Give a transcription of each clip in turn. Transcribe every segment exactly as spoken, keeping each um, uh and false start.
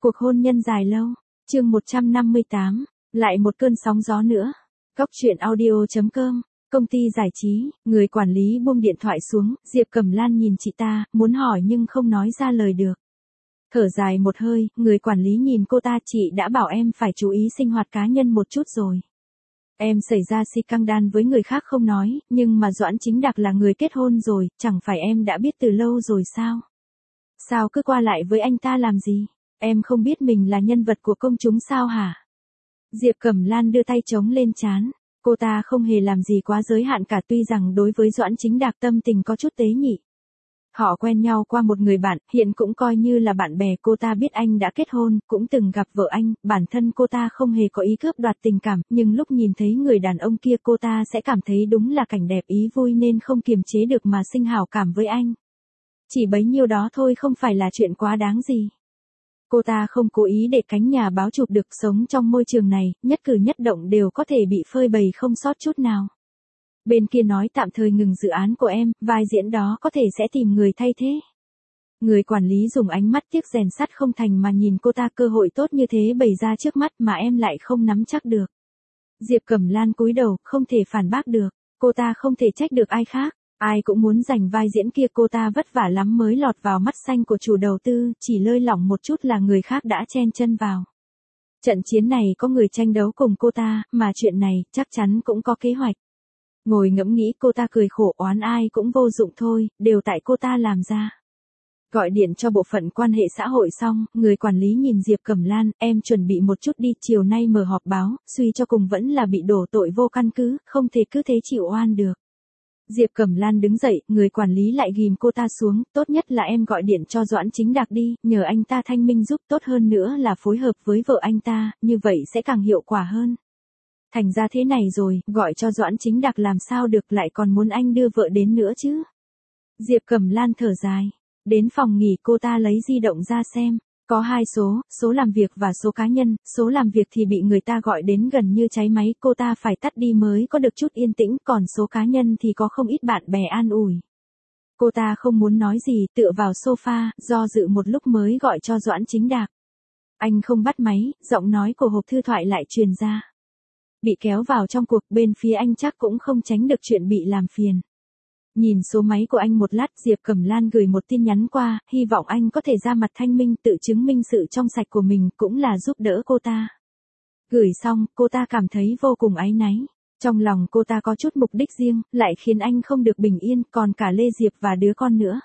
Cuộc hôn nhân dài lâu, chương một trăm năm mươi tám, lại một cơn sóng gió nữa. Góc truyện audio chấm com, công ty giải trí, người quản lý buông điện thoại xuống, Diệp Cẩm Lan nhìn chị ta, muốn hỏi nhưng không nói ra lời được. Thở dài một hơi, người quản lý nhìn cô ta, chị đã bảo em phải chú ý sinh hoạt cá nhân một chút rồi. Em xảy ra scandal với người khác không nói, nhưng mà Doãn Chính Đạc là người kết hôn rồi, chẳng phải em đã biết từ lâu rồi sao? Sao cứ qua lại với anh ta làm gì? Em không biết mình là nhân vật của công chúng sao hả? Diệp Cẩm Lan đưa tay chống lên trán. Cô ta không hề làm gì quá giới hạn cả, tuy rằng đối với Doãn Chính Đạc tâm tình có chút tế nhị. Họ quen nhau qua một người bạn, hiện cũng coi như là bạn bè. Cô ta biết anh đã kết hôn, cũng từng gặp vợ anh, bản thân cô ta không hề có ý cướp đoạt tình cảm, nhưng lúc nhìn thấy người đàn ông kia cô ta sẽ cảm thấy đúng là cảnh đẹp ý vui nên không kiềm chế được mà sinh hảo cảm với anh. Chỉ bấy nhiêu đó thôi, không phải là chuyện quá đáng gì. Cô ta không cố ý để cánh nhà báo chụp được, sống trong môi trường này, nhất cử nhất động đều có thể bị phơi bày không sót chút nào. Bên kia nói tạm thời ngừng dự án của em, vai diễn đó có thể sẽ tìm người thay thế. Người quản lý dùng ánh mắt tiếc rèn sắt không thành mà nhìn cô ta, cơ hội tốt như thế bày ra trước mắt mà em lại không nắm chắc được. Diệp Cẩm Lan cúi đầu, không thể phản bác được, cô ta không thể trách được ai khác. Ai cũng muốn giành vai diễn kia, cô ta vất vả lắm mới lọt vào mắt xanh của chủ đầu tư, chỉ lơi lỏng một chút là người khác đã chen chân vào. Trận chiến này có người tranh đấu cùng cô ta, mà chuyện này chắc chắn cũng có kế hoạch. Ngồi ngẫm nghĩ cô ta cười khổ, oán ai cũng vô dụng thôi, đều tại cô ta làm ra. Gọi điện cho bộ phận quan hệ xã hội xong, người quản lý nhìn Diệp Cẩm Lan, em chuẩn bị một chút đi, chiều nay mở họp báo, suy cho cùng vẫn là bị đổ tội vô căn cứ, không thể cứ thế chịu oan được. Diệp Cẩm Lan đứng dậy, người quản lý lại ghim cô ta xuống, tốt nhất là em gọi điện cho Doãn Chính Đạc đi, nhờ anh ta thanh minh giúp, tốt hơn nữa là phối hợp với vợ anh ta, như vậy sẽ càng hiệu quả hơn. Thành ra thế này rồi, gọi cho Doãn Chính Đạc làm sao được, lại còn muốn anh đưa vợ đến nữa chứ. Diệp Cẩm Lan thở dài, đến phòng nghỉ cô ta lấy di động ra xem. Có hai số, số làm việc và số cá nhân, số làm việc thì bị người ta gọi đến gần như cháy máy, cô ta phải tắt đi mới có được chút yên tĩnh, còn số cá nhân thì có không ít bạn bè an ủi. Cô ta không muốn nói gì, tựa vào sofa, do dự một lúc mới gọi cho Doãn Chính Đạc. Anh không bắt máy, giọng nói của hộp thư thoại lại truyền ra. Bị kéo vào trong cuộc, bên phía anh chắc cũng không tránh được chuyện bị làm phiền. Nhìn số máy của anh một lát, Diệp Cẩm Lan gửi một tin nhắn qua, hy vọng anh có thể ra mặt thanh minh, tự chứng minh sự trong sạch của mình, cũng là giúp đỡ cô ta. Gửi xong, cô ta cảm thấy vô cùng áy náy. Trong lòng cô ta có chút mục đích riêng, lại khiến anh không được bình yên, còn cả Lê Diệp và đứa con nữa.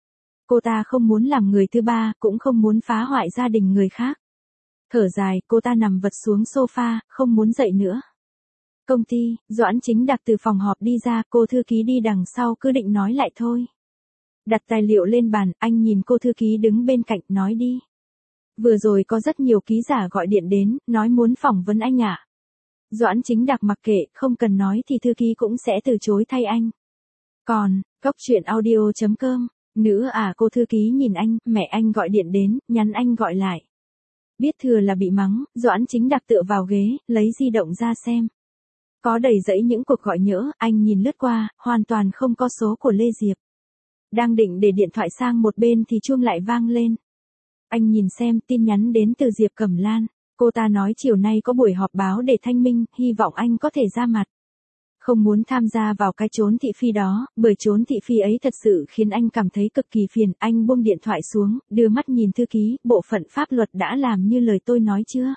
Cô ta không muốn làm người thứ ba, cũng không muốn phá hoại gia đình người khác. Thở dài, cô ta nằm vật xuống sofa, không muốn dậy nữa. Công ty, Doãn Chính Đạc từ phòng họp đi ra, cô thư ký đi đằng sau cứ định nói lại thôi. Đặt tài liệu lên bàn, anh nhìn cô thư ký đứng bên cạnh, nói đi. Vừa rồi có rất nhiều ký giả gọi điện đến, nói muốn phỏng vấn anh ạ. À. Doãn Chính Đạc mặc kệ, không cần nói thì thư ký cũng sẽ từ chối thay anh. Còn, góc truyện audio chấm com, nữ à, cô thư ký nhìn anh, mẹ anh gọi điện đến, nhắn anh gọi lại. Biết thừa là bị mắng, Doãn Chính Đạc tựa vào ghế, lấy di động ra xem. Có đầy dãy những cuộc gọi nhỡ, anh nhìn lướt qua, hoàn toàn không có số của Lê Diệp. Đang định để điện thoại sang một bên thì chuông lại vang lên. Anh nhìn xem, tin nhắn đến từ Diệp Cẩm Lan. Cô ta nói chiều nay có buổi họp báo để thanh minh, hy vọng anh có thể ra mặt. Không muốn tham gia vào cái trốn thị phi đó, bởi trốn thị phi ấy thật sự khiến anh cảm thấy cực kỳ phiền. Anh buông điện thoại xuống, đưa mắt nhìn thư ký, bộ phận pháp luật đã làm như lời tôi nói chưa?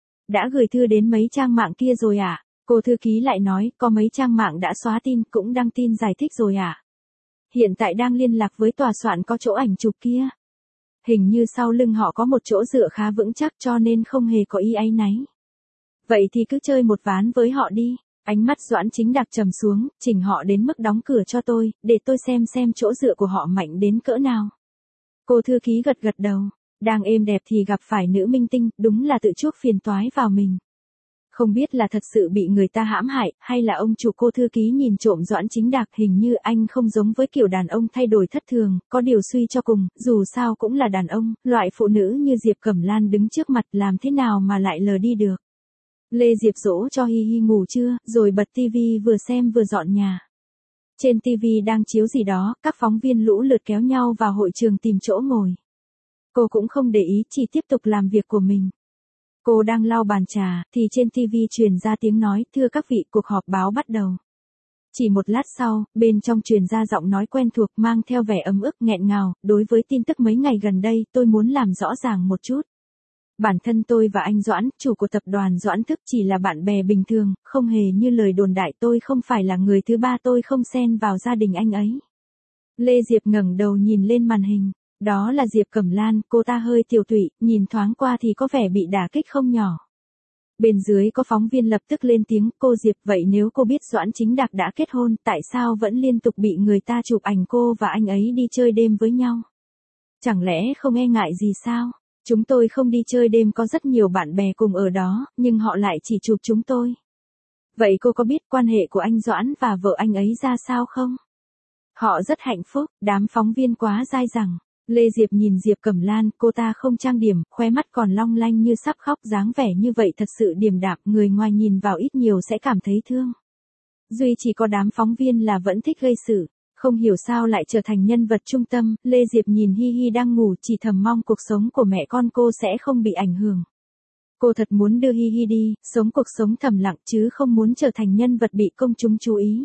Đã gửi thư đến mấy trang mạng kia rồi à? Cô thư ký lại nói, có mấy trang mạng đã xóa tin, cũng đăng tin giải thích rồi à? Hiện tại đang liên lạc với tòa soạn có chỗ ảnh chụp kia. Hình như sau lưng họ có một chỗ dựa khá vững chắc cho nên không hề có ý áy náy. Vậy thì cứ chơi một ván với họ đi. Ánh mắt Doãn Chính Đạc trầm xuống, chỉnh họ đến mức đóng cửa cho tôi, để tôi xem xem chỗ dựa của họ mạnh đến cỡ nào. Cô thư ký gật gật đầu, đang êm đẹp thì gặp phải nữ minh tinh, đúng là tự chuốc phiền toái vào mình. Không biết là thật sự bị người ta hãm hại, hay là ông chủ. Cô thư ký nhìn trộm Doãn Chính Đạc, hình như anh không giống với kiểu đàn ông thay đổi thất thường, có điều suy cho cùng, dù sao cũng là đàn ông, loại phụ nữ như Diệp Cẩm Lan đứng trước mặt làm thế nào mà lại lờ đi được. Lê Diệp dỗ cho Hi Hi ngủ trưa, rồi bật tivi vừa xem vừa dọn nhà. Trên tivi đang chiếu gì đó, các phóng viên lũ lượt kéo nhau vào hội trường tìm chỗ ngồi. Cô cũng không để ý, chỉ tiếp tục làm việc của mình. Cô đang lau bàn trà, thì trên ti vi truyền ra tiếng nói, thưa các vị, cuộc họp báo bắt đầu. Chỉ một lát sau, bên trong truyền ra giọng nói quen thuộc mang theo vẻ ấm ức nghẹn ngào, đối với tin tức mấy ngày gần đây, tôi muốn làm rõ ràng một chút. Bản thân tôi và anh Doãn, chủ của tập đoàn Doãn Thức chỉ là bạn bè bình thường, không hề như lời đồn đại, tôi không phải là người thứ ba, tôi không xen vào gia đình anh ấy. Lê Diệp ngẩng đầu nhìn lên màn hình. Đó là Diệp Cẩm Lan, cô ta hơi tiều tụy, nhìn thoáng qua thì có vẻ bị đả kích không nhỏ. Bên dưới có phóng viên lập tức lên tiếng, cô Diệp, vậy nếu cô biết Doãn Chính Đạc đã kết hôn, tại sao vẫn liên tục bị người ta chụp ảnh cô và anh ấy đi chơi đêm với nhau? Chẳng lẽ không e ngại gì sao? Chúng tôi không đi chơi đêm, có rất nhiều bạn bè cùng ở đó, nhưng họ lại chỉ chụp chúng tôi. Vậy cô có biết quan hệ của anh Doãn và vợ anh ấy ra sao không? Họ rất hạnh phúc, đám phóng viên quá dai dẳng. Lê Diệp nhìn Diệp Cẩm Lan, cô ta không trang điểm, khóe mắt còn long lanh như sắp khóc, dáng vẻ như vậy thật sự điềm đạm, người ngoài nhìn vào ít nhiều sẽ cảm thấy thương. Duy chỉ có đám phóng viên là vẫn thích gây sự, không hiểu sao lại trở thành nhân vật trung tâm. Lê Diệp nhìn Hi Hi đang ngủ, chỉ thầm mong cuộc sống của mẹ con cô sẽ không bị ảnh hưởng. Cô thật muốn đưa Hi Hi đi, sống cuộc sống thầm lặng chứ không muốn trở thành nhân vật bị công chúng chú ý.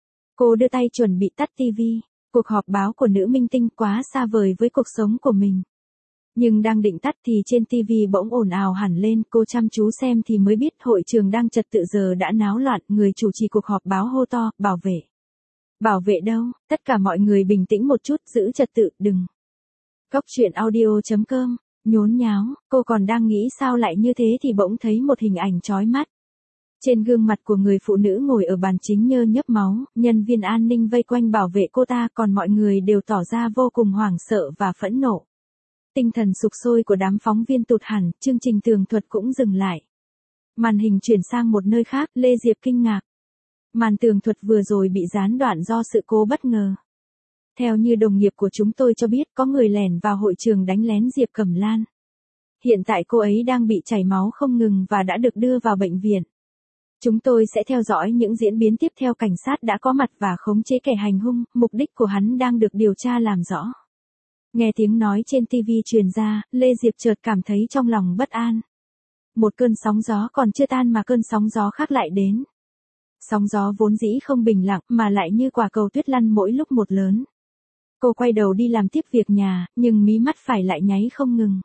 Cô đưa tay chuẩn bị tắt tivi. Cuộc họp báo của nữ minh tinh quá xa vời với cuộc sống của mình. Nhưng đang định tắt thì trên ti vi bỗng ồn ào hẳn lên, cô chăm chú xem thì mới biết hội trường đang trật tự giờ đã náo loạn, người chủ trì cuộc họp báo hô to, bảo vệ. Bảo vệ đâu, tất cả mọi người bình tĩnh một chút, giữ trật tự, đừng. Cóc truyện audio chấm com, nhốn nháo, cô còn đang nghĩ sao lại như thế thì bỗng thấy một hình ảnh chói mắt. Trên gương mặt của người phụ nữ ngồi ở bàn chính nhơ nhấp máu, nhân viên an ninh vây quanh bảo vệ cô ta, còn mọi người đều tỏ ra vô cùng hoảng sợ và phẫn nộ. Tinh thần sục sôi của đám phóng viên tụt hẳn, chương trình tường thuật cũng dừng lại. Màn hình chuyển sang một nơi khác, Lê Diệp kinh ngạc. Màn tường thuật vừa rồi bị gián đoạn do sự cố bất ngờ. Theo như đồng nghiệp của chúng tôi cho biết, có người lẻn vào hội trường đánh lén Diệp Cẩm Lan. Hiện tại cô ấy đang bị chảy máu không ngừng và đã được đưa vào bệnh viện. Chúng tôi sẽ theo dõi những diễn biến tiếp theo, cảnh sát đã có mặt và khống chế kẻ hành hung, mục đích của hắn đang được điều tra làm rõ. Nghe tiếng nói trên ti vi truyền ra, Lê Diệp chợt cảm thấy trong lòng bất an. Một cơn sóng gió còn chưa tan mà cơn sóng gió khác lại đến. Sóng gió vốn dĩ không bình lặng mà lại như quả cầu tuyết lăn mỗi lúc một lớn. Cô quay đầu đi làm tiếp việc nhà, nhưng mí mắt phải lại nháy không ngừng.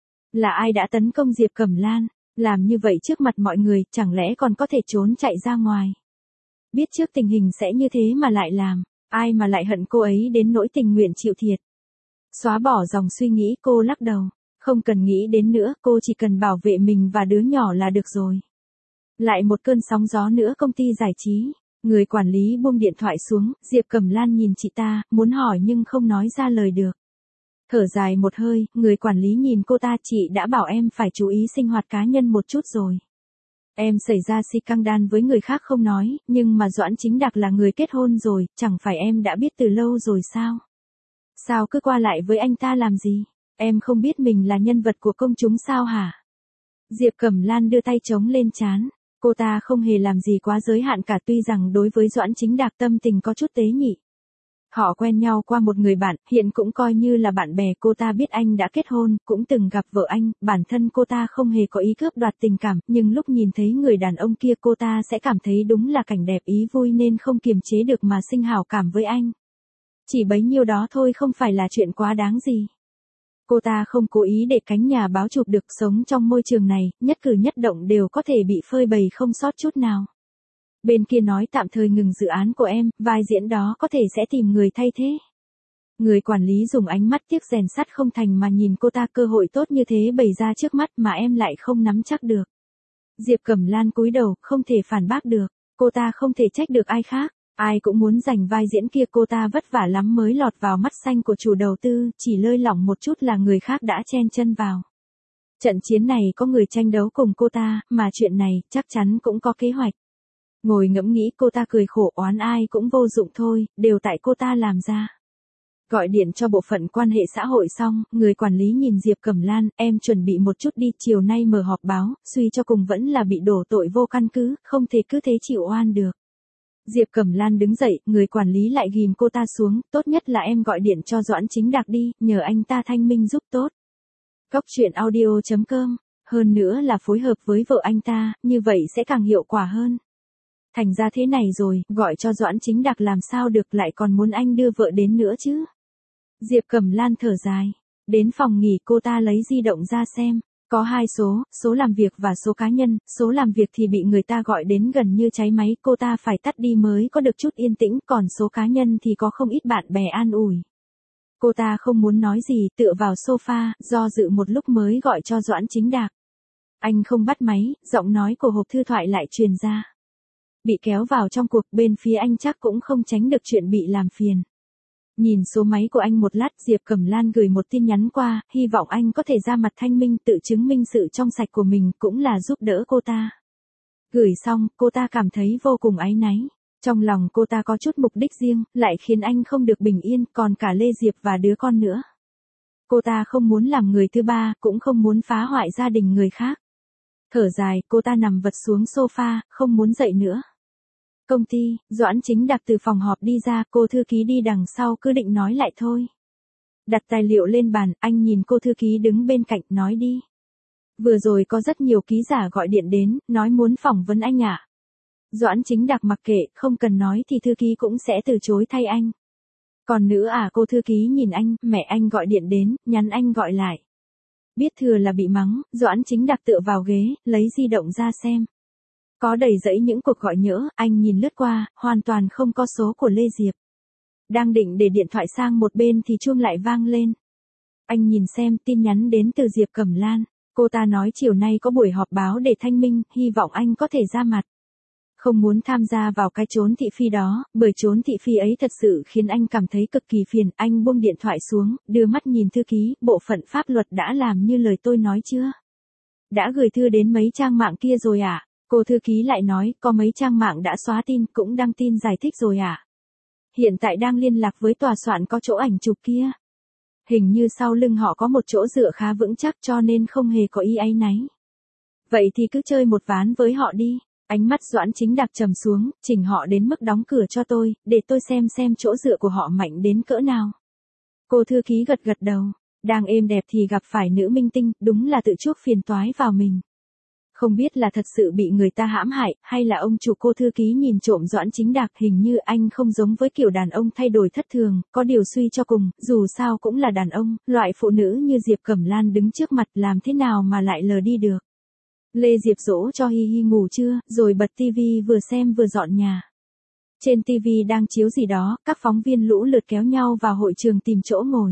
Là ai đã tấn công Diệp Cẩm Lan? Làm như vậy trước mặt mọi người, chẳng lẽ còn có thể trốn chạy ra ngoài? Biết trước tình hình sẽ như thế mà lại làm, ai mà lại hận cô ấy đến nỗi tình nguyện chịu thiệt. Xóa bỏ dòng suy nghĩ, cô lắc đầu. Không cần nghĩ đến nữa, cô chỉ cần bảo vệ mình và đứa nhỏ là được rồi. Lại một cơn sóng gió nữa, công ty giải trí. Người quản lý buông điện thoại xuống, Diệp Cẩm Lan nhìn chị ta, muốn hỏi nhưng không nói ra lời được. Thở dài một hơi, người quản lý nhìn cô ta, chị đã bảo em phải chú ý sinh hoạt cá nhân một chút rồi. Em xảy ra si căng đan với người khác không nói, nhưng mà Doãn Chính Đạc là người kết hôn rồi, chẳng phải em đã biết từ lâu rồi sao? Sao cứ qua lại với anh ta làm gì? Em không biết mình là nhân vật của công chúng sao hả? Diệp Cẩm Lan đưa tay chống lên trán. Cô ta không hề làm gì quá giới hạn cả, tuy rằng đối với Doãn Chính Đạc tâm tình có chút tế nhị. Họ quen nhau qua một người bạn, hiện cũng coi như là bạn bè, cô ta biết anh đã kết hôn, cũng từng gặp vợ anh, bản thân cô ta không hề có ý cướp đoạt tình cảm, nhưng lúc nhìn thấy người đàn ông kia cô ta sẽ cảm thấy đúng là cảnh đẹp ý vui nên không kiềm chế được mà sinh hảo cảm với anh. Chỉ bấy nhiêu đó thôi, không phải là chuyện quá đáng gì. Cô ta không cố ý để cánh nhà báo chụp được, sống trong môi trường này, nhất cử nhất động đều có thể bị phơi bày không sót chút nào. Bên kia nói tạm thời ngừng dự án của em, vai diễn đó có thể sẽ tìm người thay thế. Người quản lý dùng ánh mắt tiếc rèn sắt không thành mà nhìn cô ta, cơ hội tốt như thế bày ra trước mắt mà em lại không nắm chắc được. Diệp Cẩm Lan cúi đầu, không thể phản bác được, cô ta không thể trách được ai khác. Ai cũng muốn giành vai diễn kia, cô ta vất vả lắm mới lọt vào mắt xanh của chủ đầu tư, chỉ lơi lỏng một chút là người khác đã chen chân vào. Trận chiến này có người tranh đấu cùng cô ta, mà chuyện này chắc chắn cũng có kế hoạch. Ngồi ngẫm nghĩ cô ta cười khổ, oán ai cũng vô dụng thôi, đều tại cô ta làm ra. Gọi điện cho bộ phận quan hệ xã hội xong, người quản lý nhìn Diệp Cẩm Lan, em chuẩn bị một chút đi, chiều nay mở họp báo, suy cho cùng vẫn là bị đổ tội vô căn cứ, không thể cứ thế chịu oan được. Diệp Cẩm Lan đứng dậy, người quản lý lại ghim cô ta xuống, tốt nhất là em gọi điện cho Doãn Chính Đạc đi, nhờ anh ta thanh minh giúp tốt. Cóc truyện audio chấm com, hơn nữa là phối hợp với vợ anh ta, như vậy sẽ càng hiệu quả hơn. Thành ra thế này rồi, gọi cho Doãn Chính Đạc làm sao được, lại còn muốn anh đưa vợ đến nữa chứ. Diệp Cẩm Lan thở dài, đến phòng nghỉ cô ta lấy di động ra xem, có hai số, số làm việc và số cá nhân, số làm việc thì bị người ta gọi đến gần như cháy máy, cô ta phải tắt đi mới có được chút yên tĩnh, còn số cá nhân thì có không ít bạn bè an ủi. Cô ta không muốn nói gì, tựa vào sofa, do dự một lúc mới gọi cho Doãn Chính Đạc. Anh không bắt máy, giọng nói của hộp thư thoại lại truyền ra. Bị kéo vào trong cuộc, bên phía anh chắc cũng không tránh được chuyện bị làm phiền. Nhìn số máy của anh một lát, Diệp Cẩm Lan gửi một tin nhắn qua, hy vọng anh có thể ra mặt thanh minh, tự chứng minh sự trong sạch của mình, cũng là giúp đỡ cô ta. Gửi xong, cô ta cảm thấy vô cùng áy náy. Trong lòng cô ta có chút mục đích riêng, lại khiến anh không được bình yên, còn cả Lê Diệp và đứa con nữa. Cô ta không muốn làm người thứ ba, cũng không muốn phá hoại gia đình người khác. Thở dài, cô ta nằm vật xuống sofa, không muốn dậy nữa. Công ty, Doãn Chính Đạc từ phòng họp đi ra, cô thư ký đi đằng sau cứ định nói lại thôi. Đặt tài liệu lên bàn, anh nhìn cô thư ký đứng bên cạnh, nói đi. Vừa rồi có rất nhiều ký giả gọi điện đến, nói muốn phỏng vấn anh ạ. Doãn Chính Đạc mặc kệ, không cần nói thì thư ký cũng sẽ từ chối thay anh. Còn nữa à, cô thư ký nhìn anh, mẹ anh gọi điện đến, nhắn anh gọi lại. Biết thừa là bị mắng, Doãn Chính Đạc tựa vào ghế, lấy di động ra xem. Có đầy dẫy những cuộc gọi nhỡ, anh nhìn lướt qua, hoàn toàn không có số của Lê Diệp. Đang định để điện thoại sang một bên thì chuông lại vang lên. Anh nhìn xem, tin nhắn đến từ Diệp Cẩm Lan. Cô ta nói chiều nay có buổi họp báo để thanh minh, hy vọng anh có thể ra mặt. Không muốn tham gia vào cái trốn thị phi đó, bởi trốn thị phi ấy thật sự khiến anh cảm thấy cực kỳ phiền. Anh buông điện thoại xuống, đưa mắt nhìn thư ký, bộ phận pháp luật đã làm như lời tôi nói chưa? Đã gửi thư đến mấy trang mạng kia rồi à? Cô thư ký lại nói, có mấy trang mạng đã xóa tin, cũng đăng tin giải thích rồi à? Hiện tại đang liên lạc với tòa soạn có chỗ ảnh chụp kia. Hình như sau lưng họ có một chỗ dựa khá vững chắc cho nên không hề có ý áy náy. Vậy thì cứ chơi một ván với họ đi. Ánh mắt Doãn Chính Đạc trầm xuống, chỉnh họ đến mức đóng cửa cho tôi, để tôi xem xem chỗ dựa của họ mạnh đến cỡ nào. Cô thư ký gật gật đầu, đang êm đẹp thì gặp phải nữ minh tinh, đúng là tự chuốc phiền toái vào mình. Không biết là thật sự bị người ta hãm hại, hay là ông chủ. Cô thư ký nhìn trộm Doãn Chính Đạc, hình như anh không giống với kiểu đàn ông thay đổi thất thường, có điều suy cho cùng, dù sao cũng là đàn ông, loại phụ nữ như Diệp Cẩm Lan đứng trước mặt làm thế nào mà lại lờ đi được. Lê Diệp dỗ cho Hi Hi ngủ chưa, rồi bật tivi vừa xem vừa dọn nhà. Trên tivi đang chiếu gì đó, các phóng viên lũ lượt kéo nhau vào hội trường tìm chỗ ngồi.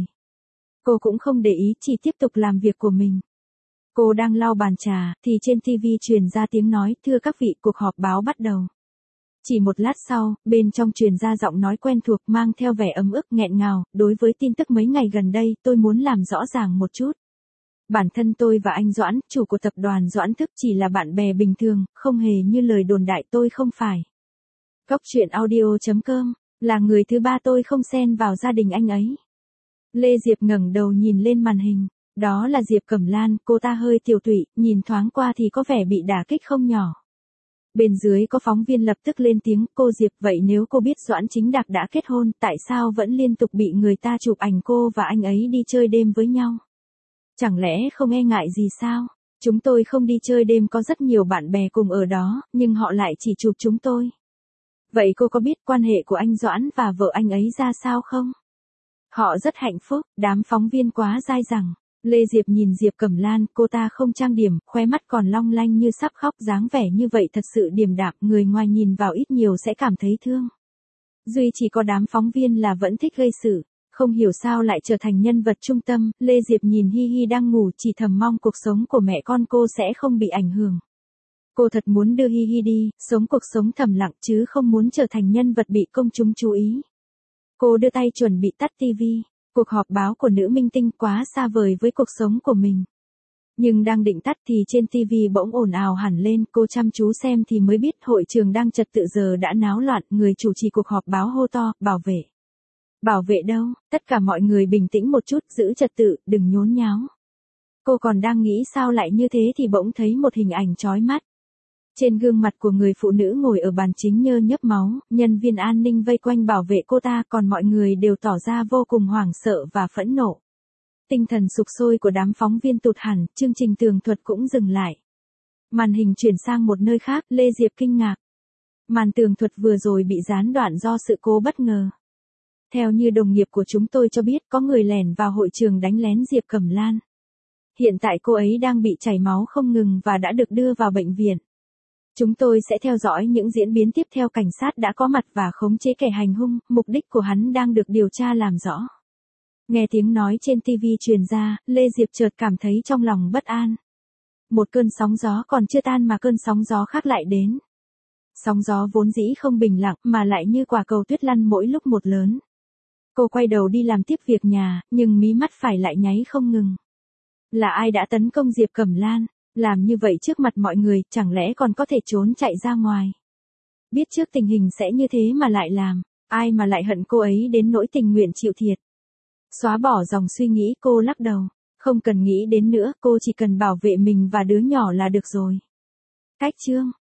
Cô cũng không để ý, chỉ tiếp tục làm việc của mình. Cô đang lau bàn trà, thì trên tivi truyền ra tiếng nói, thưa các vị, cuộc họp báo bắt đầu. Chỉ một lát sau, bên trong truyền ra giọng nói quen thuộc mang theo vẻ ấm ức nghẹn ngào, đối với tin tức mấy ngày gần đây, tôi muốn làm rõ ràng một chút. Bản thân tôi và anh Doãn, chủ của tập đoàn Doãn Thức chỉ là bạn bè bình thường, không hề như lời đồn đại, tôi không phải. Cóc truyện audio chấm com, là người thứ ba, tôi không xen vào gia đình anh ấy. Lê Diệp ngẩng đầu nhìn lên màn hình, đó là Diệp Cẩm Lan, cô ta hơi tiều tụy, nhìn thoáng qua thì có vẻ bị đả kích không nhỏ. Bên dưới có phóng viên lập tức lên tiếng, cô Diệp, vậy nếu cô biết Doãn Chính Đạc đã kết hôn, tại sao vẫn liên tục bị người ta chụp ảnh cô và anh ấy đi chơi đêm với nhau? Chẳng lẽ không e ngại gì sao? Chúng tôi không đi chơi đêm, có rất nhiều bạn bè cùng ở đó, nhưng họ lại chỉ chụp chúng tôi. Vậy cô có biết quan hệ của anh Doãn và vợ anh ấy ra sao không? Họ rất hạnh phúc, đám phóng viên quá dai dẳng. Lê Diệp nhìn Diệp Cẩm Lan, cô ta không trang điểm, khóe mắt còn long lanh như sắp khóc, dáng vẻ như vậy thật sự điềm đạm, người ngoài nhìn vào ít nhiều sẽ cảm thấy thương. Duy chỉ có đám phóng viên là vẫn thích gây sự. Không hiểu sao lại trở thành nhân vật trung tâm. Lê Diệp nhìn Hi Hi đang ngủ, chỉ thầm mong cuộc sống của mẹ con cô sẽ không bị ảnh hưởng. Cô thật muốn đưa Hi Hi đi, sống cuộc sống thầm lặng chứ không muốn trở thành nhân vật bị công chúng chú ý. Cô đưa tay chuẩn bị tắt tivi. Cuộc họp báo của nữ minh tinh quá xa vời với cuộc sống của mình. Nhưng đang định tắt thì trên tivi bỗng ồn ào hẳn lên, cô chăm chú xem thì mới biết hội trường đang trật tự giờ đã náo loạn, người chủ trì cuộc họp báo hô to, bảo vệ. Bảo vệ đâu, tất cả mọi người bình tĩnh một chút, giữ trật tự, đừng nhốn nháo. Cô còn đang nghĩ sao lại như thế thì bỗng thấy một hình ảnh chói mắt. Trên gương mặt của người phụ nữ ngồi ở bàn chính nhơ nhớp máu, nhân viên an ninh vây quanh bảo vệ cô ta, còn mọi người đều tỏ ra vô cùng hoảng sợ và phẫn nộ. Tinh thần sục sôi của đám phóng viên tụt hẳn, chương trình tường thuật cũng dừng lại. Màn hình chuyển sang một nơi khác, Lê Diệp kinh ngạc. Màn tường thuật vừa rồi bị gián đoạn do sự cố bất ngờ. Theo như đồng nghiệp của chúng tôi cho biết, có người lẻn vào hội trường đánh lén Diệp Cẩm Lan. Hiện tại cô ấy đang bị chảy máu không ngừng và đã được đưa vào bệnh viện. Chúng tôi sẽ theo dõi những diễn biến tiếp theo. Cảnh sát đã có mặt và khống chế kẻ hành hung, mục đích của hắn đang được điều tra làm rõ. Nghe tiếng nói trên ti vi truyền ra, Lê Diệp chợt cảm thấy trong lòng bất an. Một cơn sóng gió còn chưa tan mà cơn sóng gió khác lại đến. Sóng gió vốn dĩ không bình lặng mà lại như quả cầu tuyết lăn mỗi lúc một lớn. Cô quay đầu đi làm tiếp việc nhà, nhưng mí mắt phải lại nháy không ngừng. Là ai đã tấn công Diệp Cẩm Lan? Làm như vậy trước mặt mọi người, chẳng lẽ còn có thể trốn chạy ra ngoài? Biết trước tình hình sẽ như thế mà lại làm, ai mà lại hận cô ấy đến nỗi tình nguyện chịu thiệt. Xóa bỏ dòng suy nghĩ, cô lắc đầu. Không cần nghĩ đến nữa, cô chỉ cần bảo vệ mình và đứa nhỏ là được rồi. Cách chương